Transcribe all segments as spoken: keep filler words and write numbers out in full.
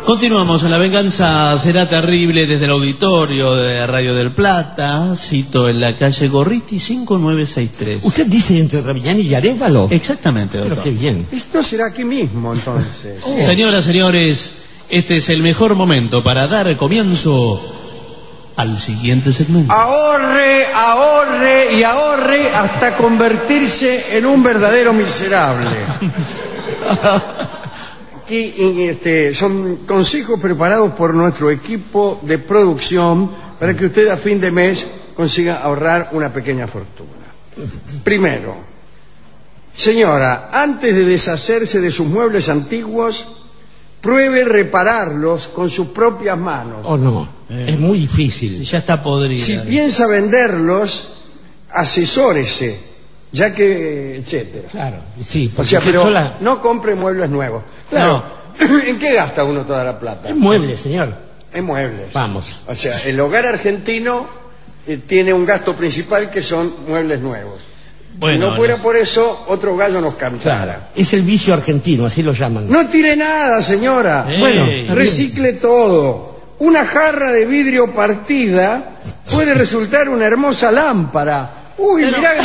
Continuamos, La venganza será terrible desde el auditorio de Radio del Plata, cito en la calle Gorriti cinco nueve seis tres. ¿Usted dice entre Raviñán y Arévalo? Exactamente, doctor. Pero qué bien. Esto será aquí mismo, entonces. Oh. Señoras, señores, este es el mejor momento para dar comienzo al siguiente segmento. Ahorre, ahorre y ahorre hasta convertirse en un verdadero miserable. Aquí este, son consejos preparados por nuestro equipo de producción para que usted a fin de mes consiga ahorrar una pequeña fortuna. Primero, señora, antes de deshacerse de sus muebles antiguos, pruebe repararlos con sus propias manos. Oh, no, eh. es muy difícil. Si ya está podrida. Si piensa venderlos, asesórese, ya que, etcétera. Claro, sí. O sea, pero sola... no compre muebles nuevos. Claro, no. ¿En qué gasta uno toda la plata? En muebles, señor. En muebles. Vamos. O sea, el hogar argentino eh, tiene un gasto principal que son muebles nuevos. Bueno, si no fuera no. por eso, otro gallo nos cantara. Claro. Es el vicio argentino, así lo llaman. No tire nada, señora. Ey. Bueno, recicle todo. Una jarra de vidrio partida puede resultar una hermosa lámpara. Uy, Pero... mirá.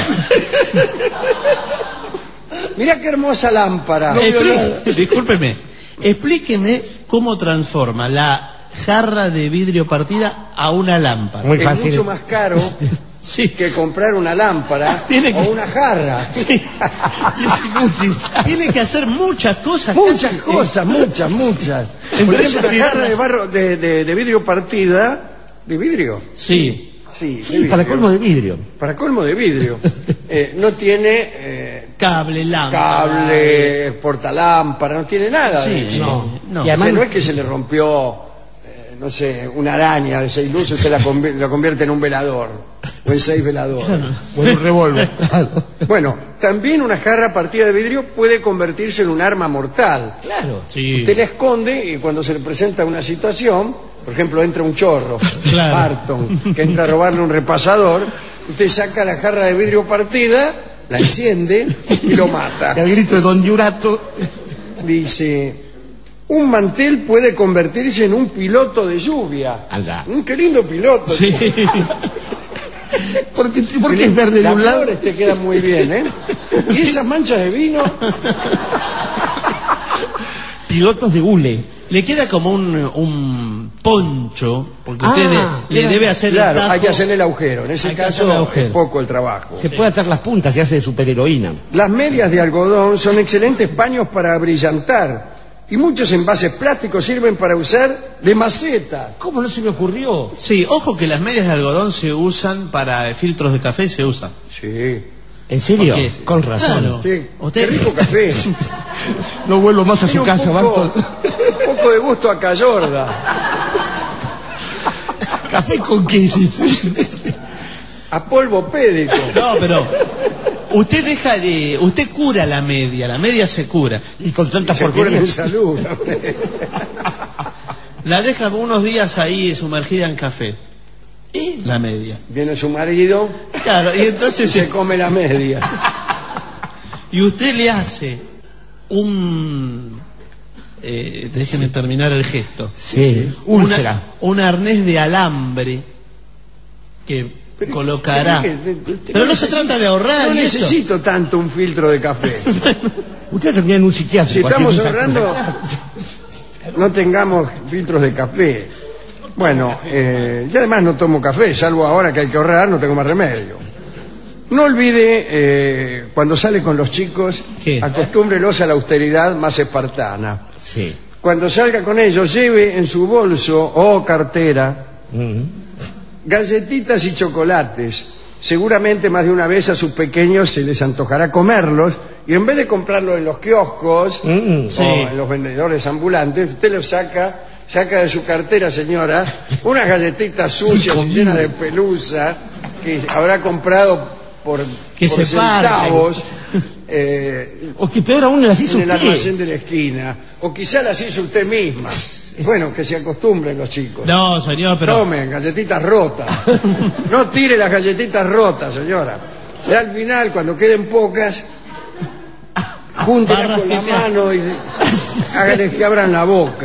Mirá qué hermosa lámpara. No, Expl... Discúlpeme, explíqueme cómo transforma la jarra de vidrio partida a una lámpara. Muy fácil. Es mucho más caro sí. que comprar una lámpara Tiene que... o una jarra. Sí. Tiene que hacer muchas cosas. Muchas casi... cosas, muchas, muchas. Por ejemplo, una jarra de, barro, de, de, de vidrio partida. ¿De vidrio? Sí. Sí, sí para colmo de vidrio. Para colmo de vidrio. eh, no tiene eh, cable, lámpara. Cable, portalámpara, no tiene nada. Sí, de eso. no. no. Y además, o sea, no es que se le rompió, eh, no sé, una araña de seis luces, usted la, conv la convierte en un velador. O en seis veladores. Claro. O en un revólver. Bueno, también una jarra partida de vidrio puede convertirse en un arma mortal. Claro. Sí. Usted la esconde y cuando se le presenta una situación... Por ejemplo, entra un chorro, claro. Barton, que entra a robarle un repasador, usted saca la jarra de vidrio partida, la enciende y lo mata. Y al grito de Don Yurato dice, un mantel puede convertirse en un piloto de lluvia. Anda. Mm, qué lindo piloto. Sí. ¿Por qué, por qué es verde de un lado? Las flores te quedan muy bien, ¿eh? Y esas manchas de vino... Pilotos de hule. Le queda como un, un poncho, porque usted ah, le, le debe hacer claro, el tajo. Hay que hacerle el agujero. En ese hay caso es poco el trabajo. Se sí. puede atar las puntas, se hace de superheroína. Las medias de algodón son excelentes paños para brillantar. Y muchos envases plásticos sirven para usar de maceta. ¿Cómo no se me ocurrió? Sí, ojo que las medias de algodón se usan para filtros de café, se usan. Sí. ¿En serio? Con razón. Claro. Sí. ¿Usted... Qué rico café. No vuelvo más a su casa, Barton. Un poco de gusto a Cayorda. ¿Café con qué hiciste? A polvo pédico. No, pero usted deja de... Usted cura la media, la media se cura. Y con tanta se cura en salud. La deja unos días ahí sumergida en café. ¿Y? La media. Viene su marido. Claro, y entonces... se come la media. Y usted le hace un... Eh, déjeme sí. terminar el gesto. Sí, úlcera. Una, un arnés de alambre que pero, colocará. Que, que, que, pero no, no se trata de ahorrar. No y necesito eso. tanto un filtro de café. Usted termina en un psiquiátrico. Si estamos ahorrando, no tengamos filtros de café. Bueno, eh, y además no tomo café, salvo ahora que hay que ahorrar, no tengo más remedio. No olvide, eh, cuando sale con los chicos, ¿qué? Acostúmbrelos a la austeridad más espartana. Sí. Cuando salga con ellos, lleve en su bolso o cartera mm. galletitas y chocolates. Seguramente más de una vez a sus pequeños se les antojará comerlos y en vez de comprarlos en los kioscos mm, sí. o en los vendedores ambulantes, usted los saca, saca de su cartera, señora, unas galletitas sucias y llenas de pelusa que habrá comprado por, que por se centavos eh, o que peor aún las hizo en el usted. almacén de la esquina, o quizá las hizo usted misma. Bueno, que se acostumbren los chicos. No, señor, pero... Tomen galletitas rotas. No tire las galletitas rotas, señora. Y al final, cuando queden pocas, júntenlas con la mano y háganles que abran la boca.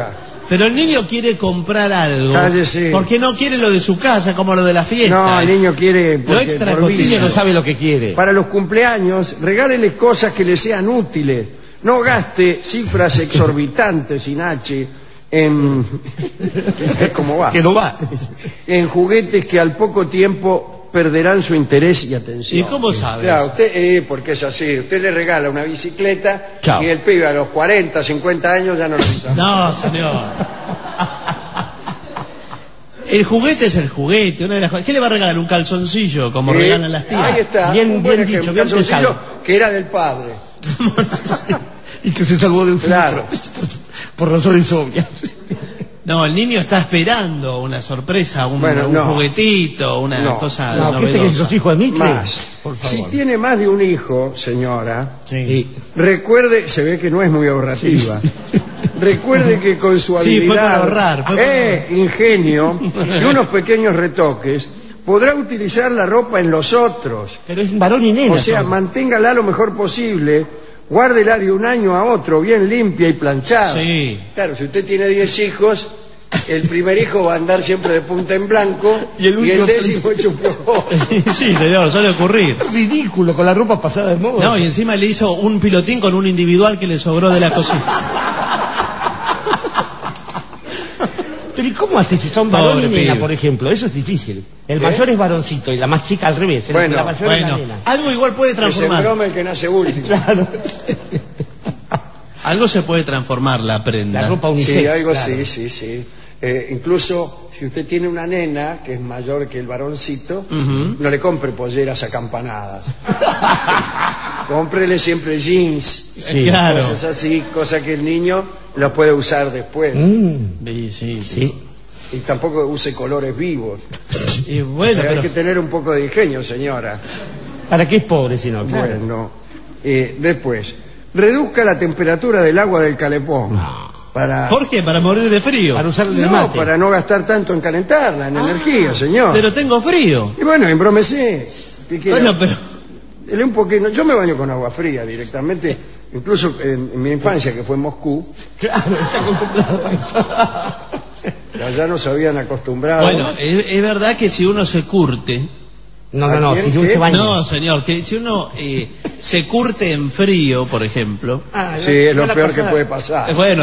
Pero el niño quiere comprar algo. Cállese. Porque no quiere lo de su casa, como lo de la fiesta. No, el niño quiere... Lo porque extra por El niño vicio. no sabe lo que quiere. Para los cumpleaños, regálele cosas que le sean útiles. No gaste cifras exorbitantes, sin H, en... ¿Cómo va? Que no va. En juguetes que al poco tiempo perderán su interés y atención. ¿Y cómo sabes? Claro, usted, eh, porque es así. Usted le regala una bicicleta Chao. y el pibe a los cuarenta, cincuenta años ya no lo usa. No, señor. El juguete es el juguete. Una de las... ¿Qué le va a regalar? ¿Un calzoncillo? Como Eh, regalan las tías. Ahí está. Bien- un buen bien dicho, ejemplo, bien un calzoncillo pensado. que era del padre. Y que se salvó del Claro. filtro. Por razones obvias. No, el niño está esperando una sorpresa, un, Bueno, un no. juguetito, una No. cosa No, ¿qué te que novedosa. sos hijo de Mitre? Más. Por Si favor. tiene más de un hijo, señora, Sí. recuerde, se ve que no es muy ahorrativa. Recuerde que con su Sí, habilidad, fue para ahorrar, fue para eh, ingenio y unos pequeños retoques, podrá utilizar la ropa en los otros. Pero es varón y nena. O sea, son. manténgala lo mejor posible, guárdela de un año a otro, bien limpia y planchada. Sí. Claro, si usted tiene diez hijos, el primer hijo va a andar siempre de punta en blanco Y el último décimo hecho un poco. Sí, señor, suele ocurrir. Ridículo, con la ropa pasada de moda. No, y encima le hizo un pilotín con un individual que le sobró de la cocina. Pero ¿y cómo hace si son varón Pobre y nena, pibe. por ejemplo? Eso es difícil. El ¿Eh? mayor es varoncito y la más chica al revés. El- Bueno, la mayor Bueno, es la nena. algo igual puede Que se transformar. brome el que nace último. Claro. Algo se puede transformar la prenda. La ropa unisex. Sí, algo claro. sí, sí, sí. Eh, incluso si usted tiene una nena que es mayor que el varoncito, Ujú. no le compre polleras acampanadas. Cómprele siempre jeans, Sí. Claro. cosas así, cosa que el niño lo puede usar después. Mm, Sí, sí, sí. sí. Y tampoco use colores vivos. Y bueno, Pero hay pero... que tener un poco de ingenio, señora. ¿Para qué es pobre si no? Claro. Bueno, eh, después, reduzca la temperatura del agua del calepón. No. Para, ¿Por qué? Para morir de frío. Para usar el no, mate. para no gastar tanto en calentarla, en energía, señor. Pero tengo frío. Y bueno, embromecé. ¿Qué quiere? Bueno, pero... Dele un poquito. Yo me baño con agua fría directamente. Incluso en, en mi infancia, que fue en Moscú, Claro, está acostumbrado. allá nos habían acostumbrado. Bueno, es, es verdad que si uno se curte... No, no, no, ¿A quién si uno qué? se baña. No, señor, que si uno eh, se curte en frío, por ejemplo... Ah, sí, es lo la peor que pasada. puede pasar. eh, Bueno...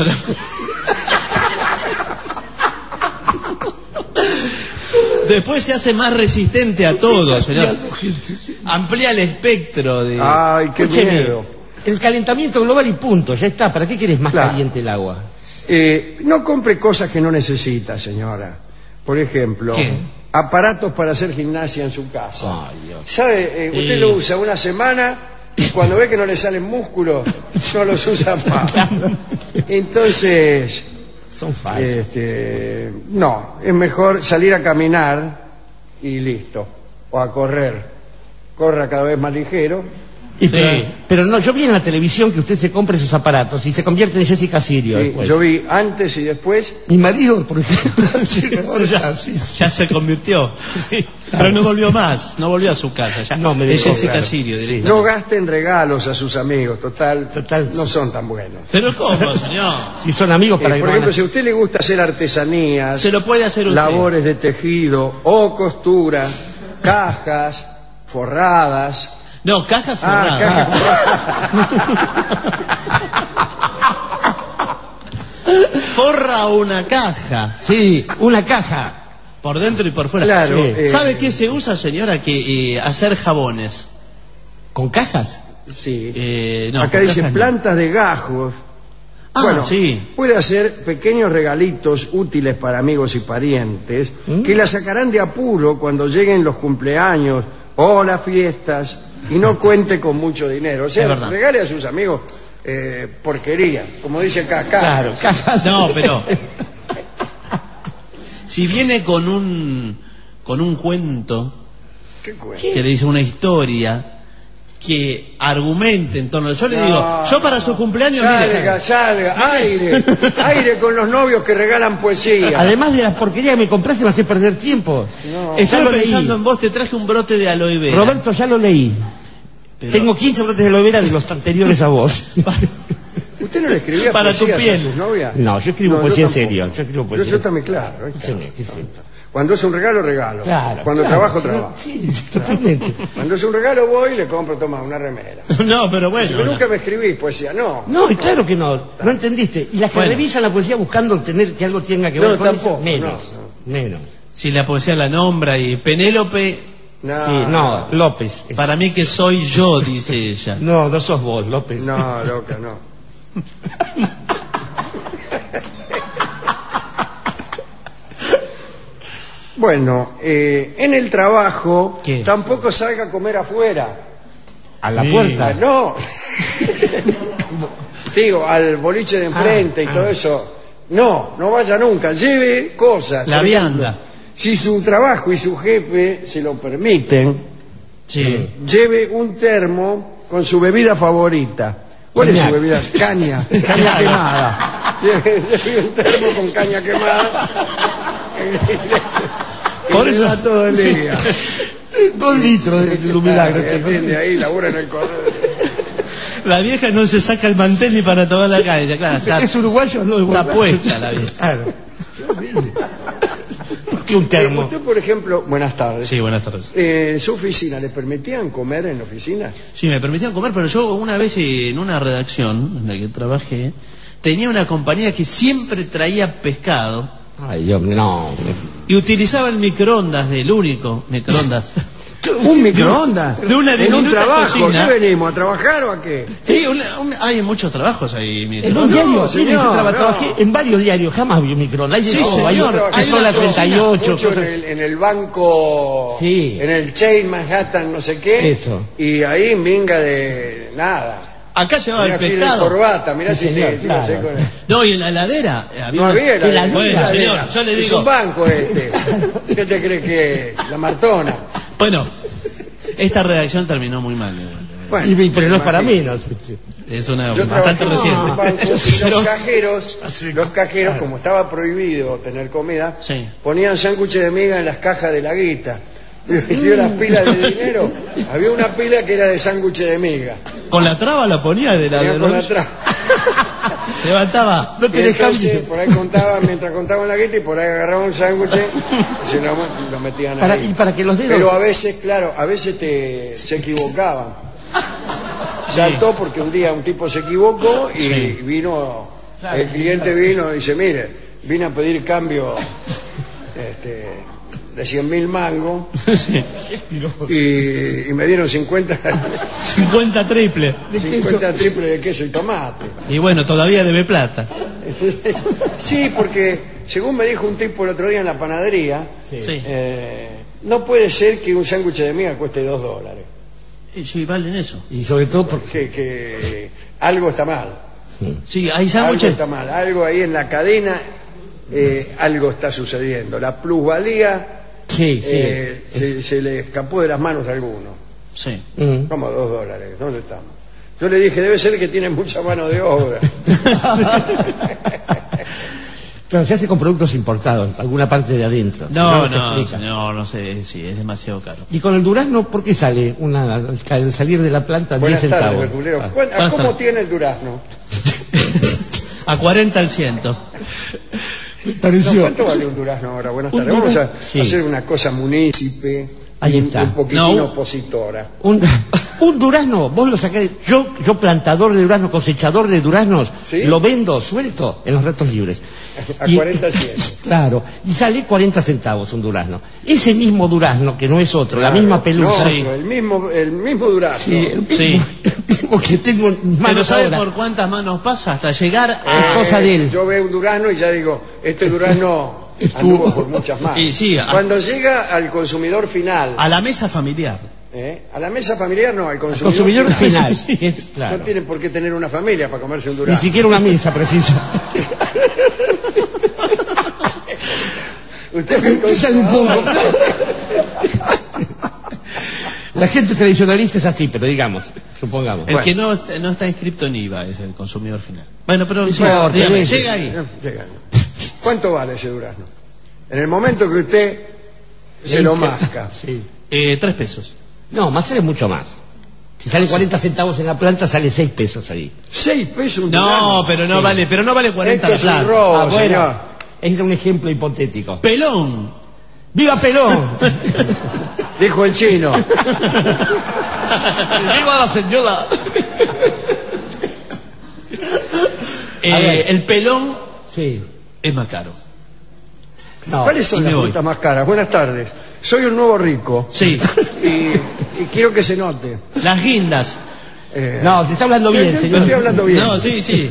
Después se hace más resistente a todo, señor. Amplía el espectro de... Ay, qué Escúcheme, miedo. el calentamiento global y punto, ya está. ¿Para qué querés más Claro. caliente el agua? Eh, no compre cosas que no necesita, señora. Por ejemplo, ¿Qué? aparatos para hacer gimnasia en su casa. Ay, Dios. ¿Sabe? Eh, usted Sí. lo usa una semana y cuando ve que no le salen músculos, no los usa más. Entonces, Son falsos. este, no, es mejor salir a caminar y listo. O a correr. Corra cada vez más ligero. Y Sí. pero, pero no, yo vi en la televisión que usted se compra esos aparatos y se convierte en Jessica Sirio Sí, después. yo vi antes y después. Mi marido, por ejemplo, sí, ahora ya, sí. Ya se convirtió. Sí. Pero no volvió más, no volvió a su casa. Ya. No, me es dejó, Jessica claro. Sirio, Sí. directamente. No gasten regalos a sus amigos, total, Total. no son tan buenos. Pero ¿cómo, señor? Si son amigos Eh, para que por no ejemplo, van si a usted le gusta hacer artesanías, Se lo puede hacer usted. labores de tejido o costura, cajas, forradas. No, cajas Ah, forradas. Forra una caja, a- Sí, una caja. por dentro y por fuera. Claro, Sí. eh, ¿Sabe qué se usa, señora? Que eh, hacer jabones. ¿Con cajas? Sí. Eh, no, Acá con dice cajas no. plantas de gajos. Ah, bueno, sí. puede hacer pequeños regalitos útiles para amigos y parientes ¿Mm? que la sacarán de apuro cuando lleguen los cumpleaños o las fiestas y no cuente con mucho dinero. O Es sea, verdad. regale a sus amigos eh, porquería, como dice acá. acá. Claro, cajas. No, pero si viene con un con un cuento ¿Qué cuento? que le dice una historia que argumente en torno. Yo le No, digo, yo para su cumpleaños, Salga, mire, salga, aire, aire con los novios que regalan poesía. Además de la porquería que me compraste, me hace perder tiempo. No. Ya estoy lo leí. pensando en vos, te traje un brote de aloe vera. Roberto, ya lo leí. Pero- Tengo quince brotes de aloe vera de los anteriores a vos. Usted ¿Usted no le escribía Para tu poesías piel. a sus novias? No, yo escribo No, poesía en tampoco. serio. Yo escribo poesía. Yo, yo también, claro. Sí, sí, sí. Cuando es un regalo, regalo. Claro. Cuando claro, trabajo, sí, trabajo. Sí, totalmente. Cuando es un regalo, voy y le compro, toma, una remera. No, pero bueno. Pero no. nunca me escribís poesía, no. No, y claro que no. No entendiste. Y las que Bueno. revisan la poesía buscando tener que algo tenga que No, ver con tampoco, eso, menos. no, Menos. Si la poesía la nombra y Penélope, No, Sí, no, López. Es- para mí que soy yo, dice ella. No, no sos vos, López. no, loca, no. Bueno, eh, en el trabajo ¿Qué? tampoco salga a comer afuera. A la Sí. Ah, puerta. no. Digo, al boliche de enfrente Ah, y todo ah. eso. No, no vaya nunca. Lleve cosas. La Por ejemplo, vianda. si su trabajo y su jefe se lo permiten, Sí. lleve un termo con su bebida favorita. ¿Cuál es Caña. su bebida? Caña. Caña quemada. Lleve lleve un termo con caña quemada. Y Por le eso- da todo el día. Dos litros de, de un milagro. Claro, atiende ahí, labura en el correo. La vieja no se saca el mantel ni para tomar la calle, claro, está, ¿Es uruguayo o no? está puesta la vieja. Claro. ¿Por qué un termo? Usted, por ejemplo, buenas tardes. Sí, buenas tardes. Eh, ¿En su oficina le permitían comer en la oficina? Sí, me permitían comer, pero yo una vez en una redacción en la que trabajé, tenía una compañía que siempre traía pescado Ay, Dios, no. y utilizaba el microondas del único microondas. ¿Un microondas? de una ¿En un diminuta trabajo? cocina. ¿Qué venimos? ¿A trabajar o a qué? Sí, una- un- hay muchos trabajos ahí. En un microondas. diario, No, sí, señor, yo traba- no. trabajé en varios diarios, jamás vi un microondas. Hay de Sí, todo, hay señor, otro, hay que son una las treinta y ocho, Mucho en cosas- el, en el banco, Sí. en el Chain Manhattan, no sé qué. Eso. Y ahí minga de nada. Acá llevaba Mirá el aquí de pescado. corbata, mirá Sí, si señor, te, te claro. lo sé con el- No, y en la heladera. eh, No una- había la heladera. Bueno, señor, yo le Es digo. un banco este. ¿Qué te crees que es? La Martona. Bueno, esta redacción terminó muy mal. igual. Bueno, Y- pero no es para imagino. menos. Es una Yo bastante trabajé en un reciente. banco y Pero- los cajeros, los cajeros, como estaba prohibido tener comida, Sí. ponían sándwiches de miga en las cajas de la guita. Y dio las pilas de dinero. Había una pila que era de sándwiches de miga. Con la traba la ponía de la. Ponía de con los- la tra- Levantaba. No Y tenés entonces cambio. por ahí contaban, mientras contaban la guita, y por ahí agarraban un sándwich y se lo, lo metían Para- ahí. y para que los dedos- Pero a veces, claro, a veces te, se equivocaban. Saltó porque un día un tipo se equivocó y Sí. vino, Claro. el cliente vino y dice, mire, vine a pedir cambio este, de cien mil mangos Sí. y, y me dieron cincuenta, cincuenta triple. cincuenta triples de queso y tomate. Y bueno, todavía debe plata. Sí, porque según me dijo un tipo el otro día en la panadería, Sí. Sí. eh, no puede ser que un sándwich de miga cueste dos dólares. Y sí, valen eso. Y sobre todo porque... Que, que algo está mal. Sí, hay Algo sándwiches. está mal. Algo ahí en la cadena, eh, algo está sucediendo. La plusvalía Sí, sí. eh, se, se le escapó de las manos a alguno. Sí. Mm. Como dos dólares. ¿Dónde estamos? Yo le dije, debe ser que tiene mucha mano de obra. Claro, se hace con productos importados, alguna parte de adentro. No, se no, explica. no, no sé, sí, es demasiado caro. Y con el durazno, ¿por qué sale una, al salir de la planta Buenas diez tardes, centavos? verdulero. Ah. ¿Cuán- buenas ¿Cómo tardes. tiene el durazno? A cuarenta al ciento. No, ¿cuánto vale un durazno ahora? Buenas Un tardes. Vamos a durazno, sí. hacer una cosa munícipe, Ahí un- está. un poquitín No, un- opositora. Un, un durazno, vos lo sacás, yo, yo plantador de durazno, cosechador de duraznos, ¿Sí? lo vendo suelto en los ratos libres. A cuarenta cien. Claro, y sale cuarenta centavos un durazno. Ese mismo durazno, que no es otro, la Claro. misma pelusa. No, Sí. el mismo, el mismo durazno. Sí, el mismo, Sí. el mismo que tengo en mis Pero manos ¿sabe ahora. por cuántas manos pasa? Hasta llegar Eh, a... cosa de él. Yo veo un durazno y ya digo, este durazno anduvo por muchas manos. Y sí, a- Cuando llega al consumidor final, a la mesa familiar. ¿eh? a la mesa familiar no, al consumidor, Consumidor final. final. que es- claro. No tiene por qué tener una familia para comerse un Ni durazno. siquiera una mesa, preciso. Usted me Piensa un poco. La gente tradicionalista es así, pero digamos, supongamos. El Bueno. que no, no está inscrito en I V A es el consumidor final. Bueno, pero sí, importa, dígame, ese. llega ahí. Llega. ¿Cuánto vale ese durazno? En el momento que usted se lo masca. Sí. Eh, tres pesos. No, más es mucho más. Si sale cuarenta centavos en la planta, sale seis pesos ahí. ¿Seis pesos un No, durazno? pero no Sí. vale, pero no vale cuarenta Esto la es un plata. robo, Ah, bueno, señor. es un ejemplo hipotético. Pelón. ¡Viva Pelón! Dijo el chino. ¡Viva la señora! Eh, A ver. el pelón Sí. es más caro. No. ¿Cuáles son y las me voy. frutas más caras? Buenas tardes. Soy un nuevo rico. Sí. Y, y quiero que se note. Las guindas. Eh, No, te está hablando yo- bien, yo señor. estoy hablando bien. No, sí, sí.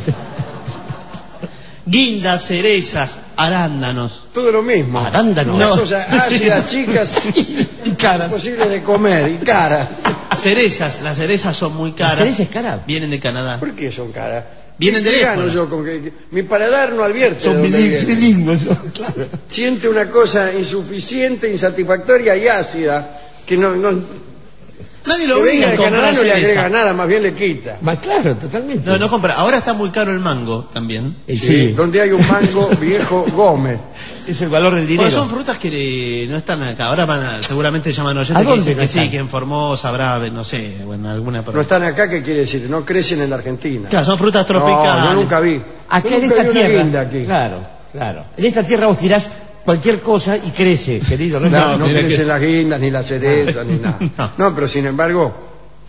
Guindas, cerezas, arándanos. Todo lo mismo. Arándanos. Unas No. cosas ácidas, chicas Y caras. imposibles de comer y caras. Cerezas, las cerezas son muy caras. ¿La cereza es cara? Vienen de Canadá. ¿Por qué son caras? Vienen de ¿Qué lejos. gano yo con que, que- mi paladar no advierte Son de dónde bilin- viene. bilingües. Claro. Siente una cosa insuficiente, insatisfactoria y ácida que no, no Nadie que lo venga obliga a de Canadá comprar no le agrega cereza. nada, más bien le quita. Ma- claro, totalmente. No, no compra. Ahora está muy caro el mango también. Eh, Sí, sí, donde hay un mango viejo Gómez. es el valor del dinero. Porque son frutas que no están acá. Ahora van a, seguramente llaman ¿A oyentes que dónde dicen no que sí, están? que en Formosa habrá, no sé, o en alguna No provincia. están acá, ¿qué quiere decir? No crecen en la Argentina. Claro, son frutas tropicales. No, yo nunca vi. Acá Yo en nunca esta vi una tierra. guinda aquí. Claro, claro. En esta tierra vos tirás cualquier cosa y crece, querido. No, No, no, no mira crecen que- las guindas, ni las cerezas, ni nada. No. No, pero sin embargo,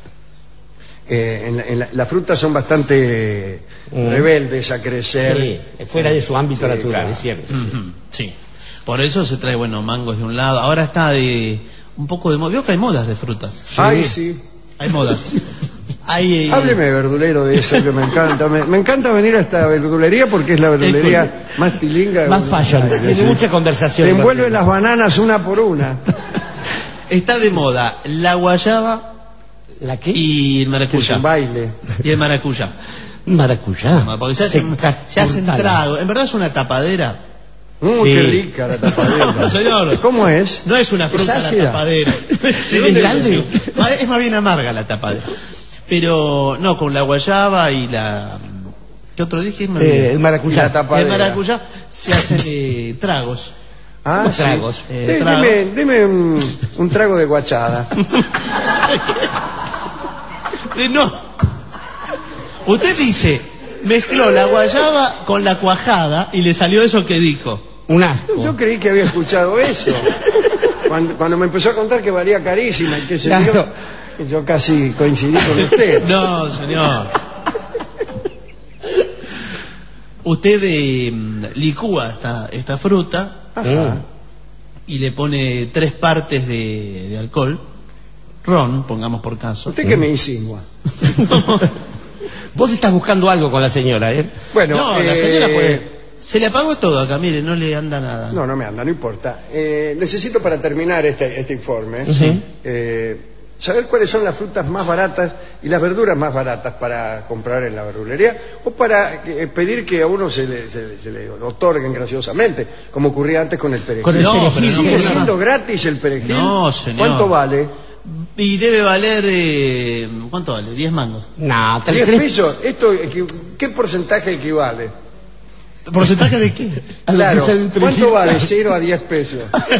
eh, en la- en la- las frutas son bastante Mm. rebeldes a crecer. Sí, fuera de su ámbito Sí, natural, claro. es cierto. Ujú, sí. Por eso se trae, bueno, mangos de un lado. Ahora está de un poco de moda. Veo que hay modas de frutas. Ay, sí. Hay modas. Hay, eh, Hábleme, verdulero, de eso que me encanta. Me, me encanta venir a esta verdulería porque es la verdulería más tilinga. Más fashion, Ay, tiene sí. mucha conversación. Te envuelven las bananas una por una. Está de moda la guayaba ¿La qué? y el Que es maracuyá. un baile. Y el maracuyá. Maracuyá. Porque se hacen, se hacen tragos. En verdad es una tapadera. Mm, Sí. qué rica la tapadera. No, señor. ¿Cómo es? No es una fruta la ácida? tapadera. Sí, ¿De dónde es grande. es? Es más bien amarga la tapadera. Pero no, con la guayaba y la... ¿Qué otro dije? Me olvidé. Eh, el maracuyá. Y la tapa- El tapadera. maracuyá se hacen eh, tragos. Ah, ¿Cómo sí. tragos? Eh, De- tragos. deme deme un, un trago de guachada. Eh, no. Usted dice, mezcló la guayaba con la cuajada y le salió eso que dijo. Un asco. Yo creí que había escuchado eso. Cuando, cuando me empezó a contar que valía carísima y que se Claro. dio, yo casi coincidí con usted. No, señor. Usted eh, licúa esta, esta fruta Ajá. y le pone tres partes de, de alcohol, ron, pongamos por caso. ¿Usted qué me insinúa? Vos estás buscando algo con la señora, ¿eh? Bueno, no, la eh, señora puede... Se le apagó todo acá, mire, no le anda nada. No, no me anda, no importa. Eh, necesito para terminar este, este informe Sí. eh, saber cuáles son las frutas más baratas y las verduras más baratas para comprar en la verdulería o para eh, pedir que a uno se le, se, le- se le otorguen graciosamente, como ocurría antes con el perejil. Con el No, perejil, pero no ¿Sigue por sí, nada. siendo gratis el perejil? No, señor. ¿Cuánto vale? Y debe valer... eh, ¿Cuánto vale? ¿Diez mangos? No, tres, ¿diez tres- pesos? ¿Esto, equi- ¿Qué porcentaje equivale? ¿Porcentaje de qué? a lo Claro, que sale un perejil. ¿cuánto vale cero a diez pesos?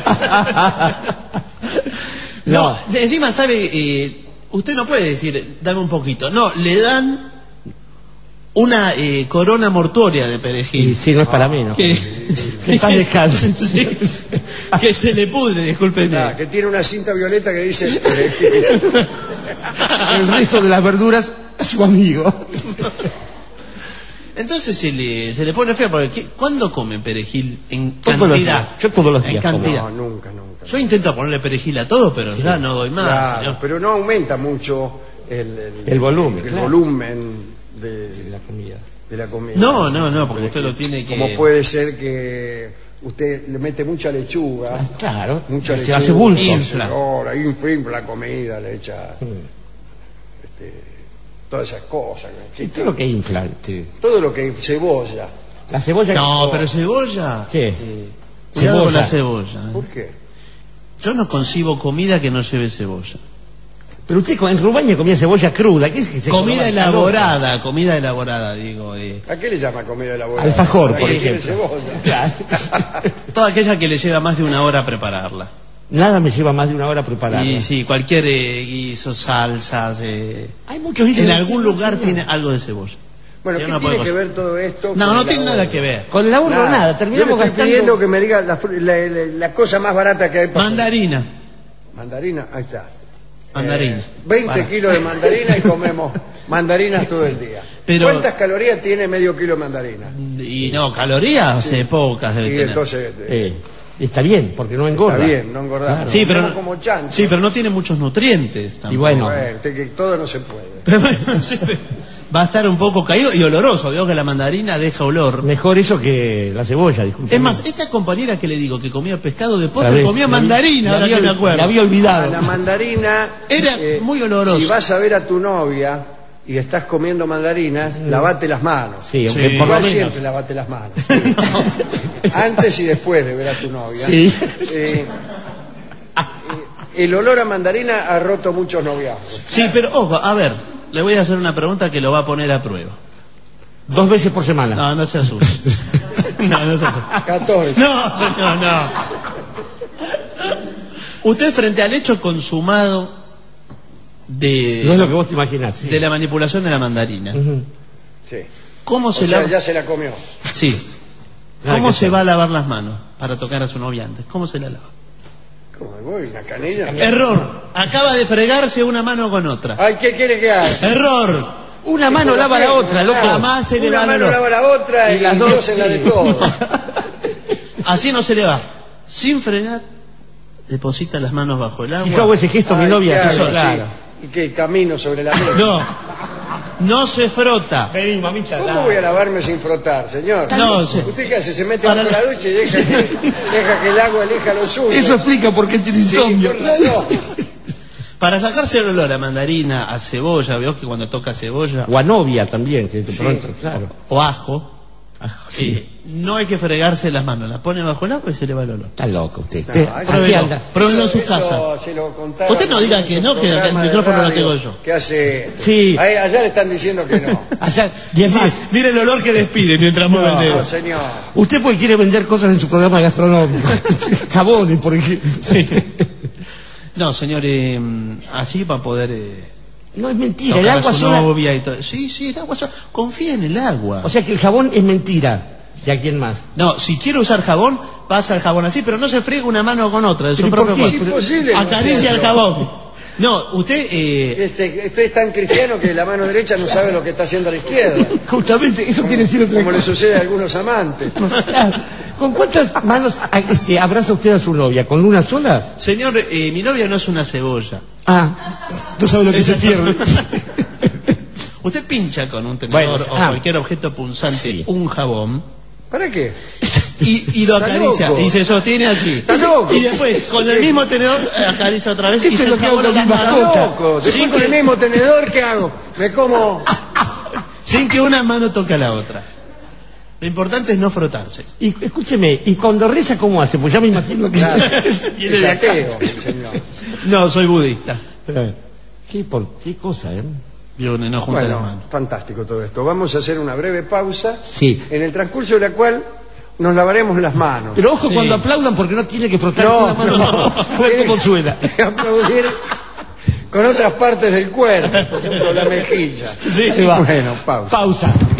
No, encima sabe, eh, usted no puede decir, dame un poquito. No, le dan una eh, corona mortuoria de Y perejil. sí, no es para mí, ¿no? Que, Que en paz descanse. Sí, que se le pudre, discúlpeme. Ah, que tiene una cinta violeta que dice perejil. El resto de las verduras, su amigo. Entonces se le, se le pone feo, porque ¿qué- ¿cuándo comen perejil en Todos los cantidad? días. Yo todos los En días como. cantidad. No, nunca, nunca. Yo intento ponerle perejil a todo, pero ya no doy más, Claro, señor. pero no aumenta mucho el, El volumen, el claro. volumen de, La comida. de la comida. No, no, no, porque usted lo tiene que... Como puede ser que usted le mete mucha lechuga, Ah, claro. mucha Se lechuga, hace bulto. Infla. ahora infla, infla la comida, le echa Mm. este, todas esas cosas. ¿no? Y todo lo que infla. sí. Todo lo que cebolla. La cebolla. No, pero cebolla... ¿Qué? Eh, cuidado con la cebolla. eh. ¿Por qué? Yo no concibo comida que no lleve cebolla. Pero usted con- en Rubaña comía cebolla cruda. ¿Qué es que se Comida come? elaborada, comida elaborada, digo. Eh. ¿A qué le llama comida elaborada? Alfajor, ¿A por qué tiene ejemplo. cebolla? Claro. Toda aquella que le lleva más de una hora prepararla. Nada me lleva más de una hora prepararla. Y sí, cualquier eh, guiso, salsas. Eh, Hay muchos guisos en de algún cebolla, lugar señor. tiene algo de cebolla. Bueno, Sí, ¿qué no tiene puede que cosa. ver todo esto? No, con no el tiene ahorro? nada que ver. Con el ahorro nada, terminamos Yo le estoy gastando... pidiendo que me diga la, fru- la- la- la cosa más barata que hay para Mandarina. Mandarina, ahí está. Mandarina. Eh, veinte Para. kilos de mandarina y comemos mandarinas todo el día. Pero- ¿Cuántas calorías tiene medio kilo de mandarina? Y no, calorías, eh, pocas debe Y tener. entonces, eh, Eh, está bien, porque no engorda. está bien, no engordamos. Claro. Sí, pero, Comemos como chancho. sí, pero no tiene muchos nutrientes tampoco. Y bueno, Bueno, usted que todo no se puede. Pero bueno, sí, va a estar un poco caído y oloroso. Veo que la mandarina deja olor. mejor eso que la cebolla, disculpe. Es más, esta compañera que le digo que comía pescado de postre, ¿Sabés? comía La- mandarina, la ahora había- que me acuerdo. La había A olvidado. la mandarina... eh, Era muy oloroso. Si vas a ver a tu novia y estás comiendo mandarinas, lavate las manos. Sí, aunque Sí. por lo No menos... siempre lavate las manos. Antes y después de ver a tu novia. Sí. Eh, el olor a mandarina ha roto muchos noviazgos. Sí, pero ojo, a ver, le voy a hacer una pregunta que lo va a poner a prueba. Dos veces por semana. No, no se asuste. No, no se asuste. catorce. No, señor, no. Usted frente al hecho consumado de, No es lo que vos te imaginás. Sí. de la manipulación de la mandarina, Ujú. Sí. ¿cómo O se sea, lava? ya se la comió. Sí. Nada ¿Cómo que se hacer. va a lavar las manos para tocar a su novia antes? ¿Cómo se la lava? ¿Cómo me voy? ¿Una canilla? Error. Acaba de fregarse una mano con otra. Ay, ¿qué quiere que haga? Error. Una mano lava la otra, loco. Jamás se le Una va el mano olor. lava la otra y, Y las dos, Dios en la de sí. todos. Así no se le va. Sin fregar, deposita las manos bajo el Si yo hago agua. ese gesto, mi Ay, novia ¿qué se hago? claro. Sí. ¿Y qué? Camino sobre la mesa. No, no se frota. Vení, mamita. ¿Cómo voy a lavarme sin frotar, señor? No, sí. ¿Usted qué hace? Se mete Para bajo la- la ducha y deja que, deja que el agua elija lo suyo. Eso explica por qué tiene Sí, insomnio. con razón. Para sacarse el olor a mandarina, a cebolla, veo que cuando toca cebolla O a novia también, que de pronto, claro. o ajo, Sí. eh, no hay que fregarse las manos, las pone bajo el agua y se le va el olor. Está loco usted. No, Usted- eso- así Pruébelo. anda. Pruébelo en Eso- su casa. eso se lo contaron Usted no diga en que su no, que el programa de micrófono lo radio tengo yo. ¿Qué hace? Sí. Ahí- allá le están diciendo que no. Allá- y es Sí, más, mire el olor que despide mientras mueve el dedo. No, señor. usted porque quiere vender cosas en su programa gastronómico. Jabones, por ejemplo. Sí. No, señor, eh, así para poder eh, No es mentira, el tocar a agua su sola. novia y todo. Sí, sí, el agua sola. Confía en el agua. O sea que el jabón es mentira. ¿Y a quién más? No, si quiere usar jabón, pasa el jabón así, pero no se friega una mano con otra de su ¿Pero por propio qué? cuerpo. Es imposible no Acaricia hacer el eso. jabón. No, usted... Eh, Este, este es tan cristiano que la mano derecha no sabe lo que está haciendo a la izquierda. Justamente, eso quiere decir otra Como le cosa. sucede a algunos amantes. ¿Con cuántas manos a- este, abraza usted a su novia? ¿Con una sola? señor, eh, mi novia no es una cebolla. Ah, no sabe lo que Esa se pierde. Usted pincha con un tenedor Bueno, o ah. cualquier objeto punzante Sí. un jabón ¿Para qué? y, y lo Está acaricia loco. y se sostiene así. Está loco. Y después, con el mismo tenedor, eh, acaricia otra vez y Eso se es lo que hago enjabona con las mi manos. mascota. Loco. Sin Después con el que, mismo tenedor, ¿qué hago? Me como... sin que una mano toque a la otra. Lo importante es no frotarse. Y escúcheme, ¿y cuando reza cómo hace? Pues ya me imagino que... Claro. Viene Es de acá. ateo, el señor. No, soy budista. Eh, ¿Qué, por, qué cosa, eh? Yo no junta las Bueno, manos. fantástico todo esto. Vamos a hacer una breve pausa, Sí. en el transcurso de la cual nos lavaremos las manos. Pero ojo Sí. cuando aplaudan porque no tiene que frotar No, con la mano. no. Fue como suena. Aplaudir con otras partes del cuerpo, por ejemplo, la mejilla. Sí, Ahí va. Bueno, pausa. Pausa.